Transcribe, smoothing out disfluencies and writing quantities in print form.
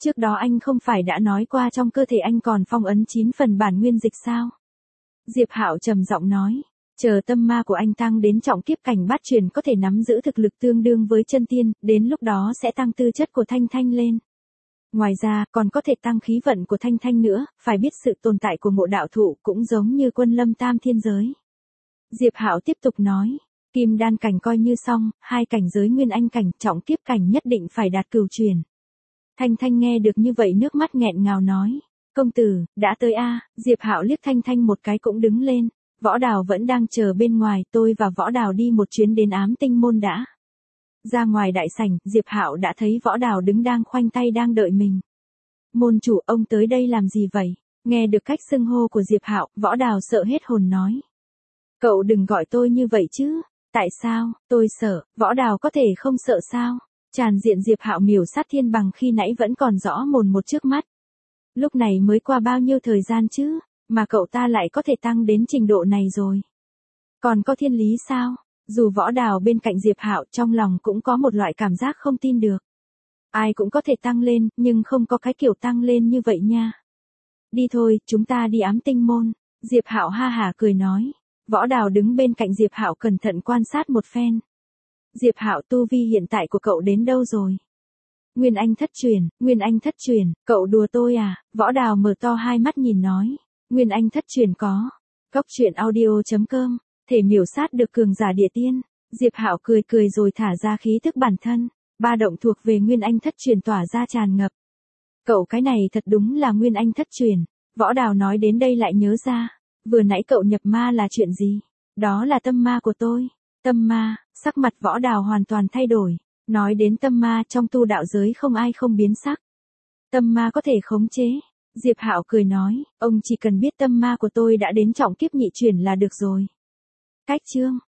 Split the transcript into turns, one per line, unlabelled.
Trước đó anh không phải đã nói qua trong cơ thể anh còn phong ấn 9 phần bản nguyên dịch sao? Diệp Hạo trầm giọng nói, chờ tâm ma của anh tăng đến trọng kiếp cảnh bát truyền có thể nắm giữ thực lực tương đương với chân tiên, đến lúc đó sẽ tăng tư chất của Thanh Thanh lên. Ngoài ra, còn có thể tăng khí vận của Thanh Thanh nữa, phải biết sự tồn tại của Ngộ Đạo Thụ cũng giống như Quân Lâm Tam Thiên Giới. Diệp Hạo tiếp tục nói, Kim Đan cảnh coi như xong, 2 cảnh giới Nguyên Anh cảnh, trọng kiếp cảnh nhất định phải đạt cửu truyền. Thanh Thanh nghe được như vậy nước mắt nghẹn ngào nói, công tử, đã tới a. Diệp Hạo liếc Thanh Thanh một cái cũng đứng lên, Võ Đào vẫn đang chờ bên ngoài, tôi và Võ Đào đi một chuyến đến Ám Tinh môn đã. Ra ngoài đại sảnh, Diệp Hạo đã thấy Võ Đào đứng đang khoanh tay đang đợi mình. Môn chủ, ông tới đây làm gì vậy? Nghe được cách xưng hô của Diệp Hạo, Võ Đào sợ hết hồn nói. Cậu đừng gọi tôi như vậy chứ. Tại sao? Tôi sợ. Võ Đào có thể không sợ sao? Tràn diện Diệp Hạo miểu sát thiên bằng khi nãy vẫn còn rõ mồn một trước mắt. Lúc này mới qua bao nhiêu thời gian chứ, mà cậu ta lại có thể tăng đến trình độ này rồi. Còn có thiên lý sao? Dù Võ Đào bên cạnh Diệp Hạo trong lòng cũng có một loại cảm giác không tin được. Ai cũng có thể tăng lên, nhưng không có cái kiểu tăng lên như vậy nha. Đi thôi, chúng ta đi Ám Tinh môn. Diệp Hạo ha hả cười nói. Võ Đào đứng bên cạnh Diệp Hạo cẩn thận quan sát một phen. Diệp Hạo, tu vi hiện tại của cậu đến đâu rồi? Nguyên Anh thất truyền, cậu đùa tôi à? Võ Đào mở to hai mắt nhìn nói. Nguyên Anh thất truyền có. Cốc truyện audio.com, thể miểu sát được cường giả địa tiên. Diệp Hạo cười cười rồi thả ra khí thức bản thân. Ba động thuộc về Nguyên Anh thất truyền tỏa ra tràn ngập. Cậu cái này thật đúng là Nguyên Anh thất truyền. Võ Đào nói đến đây lại nhớ ra. Vừa nãy cậu nhập ma là chuyện gì? Đó là tâm ma của tôi. Tâm ma, sắc mặt Võ Đào hoàn toàn thay đổi. Nói đến tâm ma trong tu đạo giới không ai không biến sắc. Tâm ma có thể khống chế. Diệp Hạo cười nói, ông chỉ cần biết tâm ma của tôi đã đến trọng kiếp nhị chuyển là được rồi. Cách chương